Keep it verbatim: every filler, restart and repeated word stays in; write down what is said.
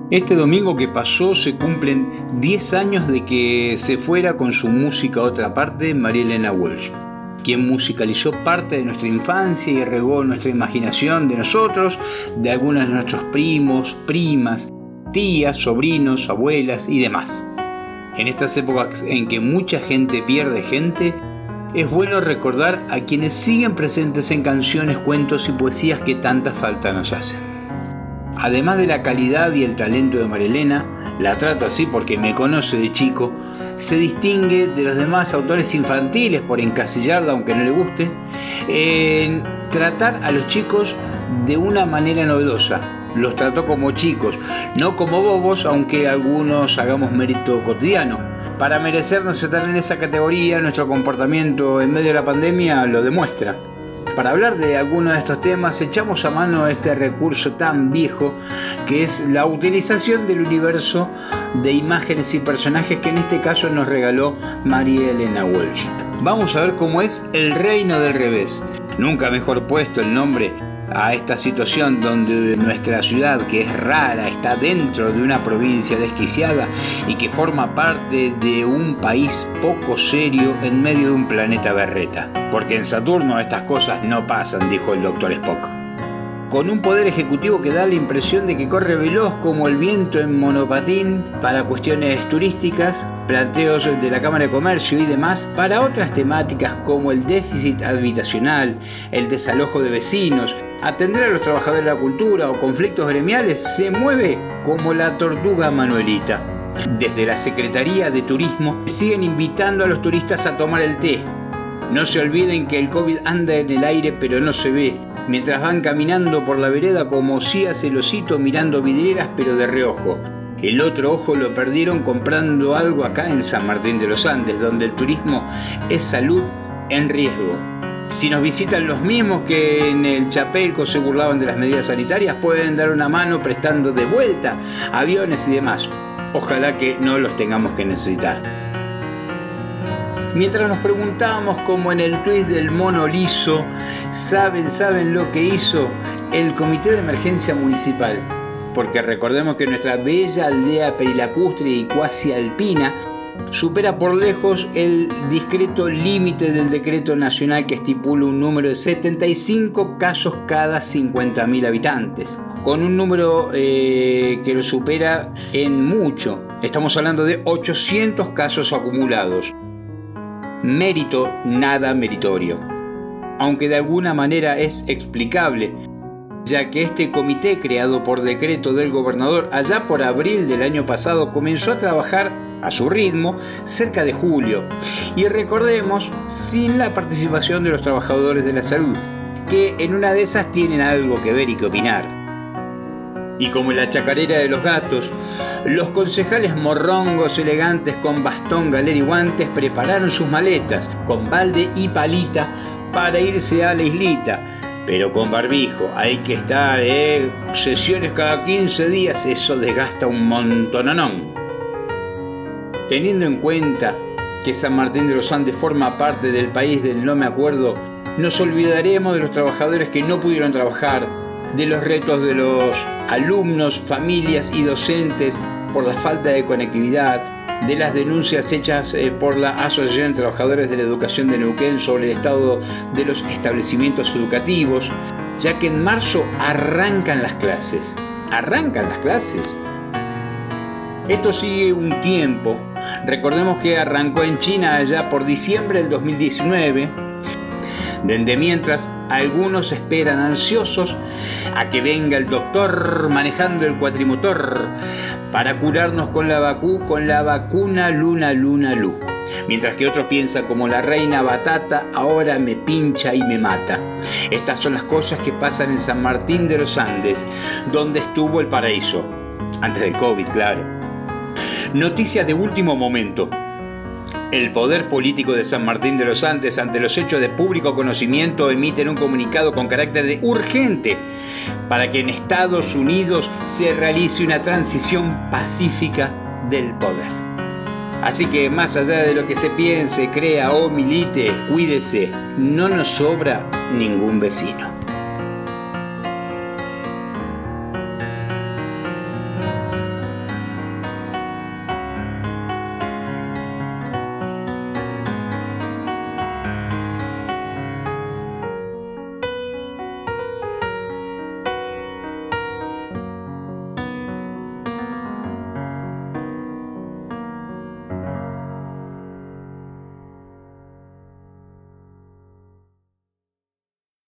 Este domingo que pasó se cumplen diez años de que se fuera con su música a otra parte María Elena Walsh, quien musicalizó parte de nuestra infancia y regó nuestra imaginación de nosotros, de algunos de nuestros primos, primas, tías, sobrinos, abuelas y demás. En estas épocas en que mucha gente pierde gente, es bueno recordar a quienes siguen presentes en canciones, cuentos y poesías que tanta falta nos hacen. Además de la calidad y el talento de María Elena, la trato así porque me conoce de chico, se distingue de los demás autores infantiles, por encasillarla aunque no le guste, en tratar a los chicos de una manera novedosa. Los trató como chicos, no como bobos, aunque algunos hagamos mérito cotidiano. Para merecernos estar en esa categoría, nuestro comportamiento en medio de la pandemia lo demuestra. Para hablar de algunos de estos temas, echamos a mano este recurso tan viejo que es la utilización del universo de imágenes y personajes que en este caso nos regaló María Elena Walsh. Vamos a ver cómo es El Reino del Revés. Nunca mejor puesto el nombre a esta situación donde nuestra ciudad, que es rara, está dentro de una provincia desquiciada y que forma parte de un país poco serio en medio de un planeta berreta. Porque en Saturno estas cosas no pasan, dijo el doctor Spock. Con un poder ejecutivo que da la impresión de que corre veloz como el viento en monopatín para cuestiones turísticas, planteos de la Cámara de Comercio y demás, para otras temáticas como el déficit habitacional, el desalojo de vecinos, atender a los trabajadores de la cultura o conflictos gremiales, se mueve como la tortuga Manuelita. Desde la Secretaría de Turismo siguen invitando a los turistas a tomar el té. No se olviden que el COVID anda en el aire pero no se ve, mientras van caminando por la vereda como si hace el osito mirando vidrieras pero de reojo. El otro ojo lo perdieron comprando algo acá en San Martín de los Andes, donde el turismo es salud en riesgo. Si nos visitan los mismos que en el Chapelco se burlaban de las medidas sanitarias, pueden dar una mano prestando de vuelta aviones y demás. Ojalá que no los tengamos que necesitar. Mientras nos preguntamos, como en el tuit del mono liso, ¿saben, saben lo que hizo el Comité de Emergencia Municipal? Porque recordemos que nuestra bella aldea perilacustre y cuasi alpina supera por lejos el discreto límite del decreto nacional que estipula un número de setenta y cinco casos cada cincuenta mil habitantes, con un número eh, que lo supera en mucho. Estamos hablando de ochocientos casos acumulados. Mérito nada meritorio, aunque de alguna manera es explicable, ya que este comité, creado por decreto del gobernador allá por abril del año pasado, comenzó a trabajar a su ritmo cerca de julio, y recordemos, sin la participación de los trabajadores de la salud, que en una de esas tienen algo que ver y que opinar. Y como en la chacarera de los gatos, los concejales morrongos elegantes con bastón, galera y guantes prepararon sus maletas con balde y palita para irse a la islita. Pero con barbijo, hay que estar, ¿eh? Sesiones cada quince días, eso desgasta un montononón. Teniendo en cuenta que San Martín de los Andes forma parte del país del no me acuerdo, nos olvidaremos de los trabajadores que no pudieron trabajar, de los retos de los alumnos, familias y docentes por la falta de conectividad, de las denuncias hechas eh, por la Asociación de Trabajadores de la Educación de Neuquén sobre el estado de los establecimientos educativos, ya que en marzo arrancan las clases. Arrancan las clases. Esto sigue un tiempo. Recordemos que arrancó en China allá por diciembre del dos mil diecinueve. Desde mientras, algunos esperan ansiosos a que venga el doctor manejando el cuatrimotor para curarnos con la, vacu- con la vacuna Luna Luna Lu. Mientras que otros piensan como la reina Batata, ahora me pincha y me mata. Estas son las cosas que pasan en San Martín de los Andes, donde estuvo el paraíso. Antes del COVID, claro. Noticia de último momento. El poder político de San Martín de los Andes, ante los hechos de público conocimiento, emiten un comunicado con carácter de urgente para que en Estados Unidos se realice una transición pacífica del poder. Así que más allá de lo que se piense, crea o milite, cuídese, no nos sobra ningún vecino.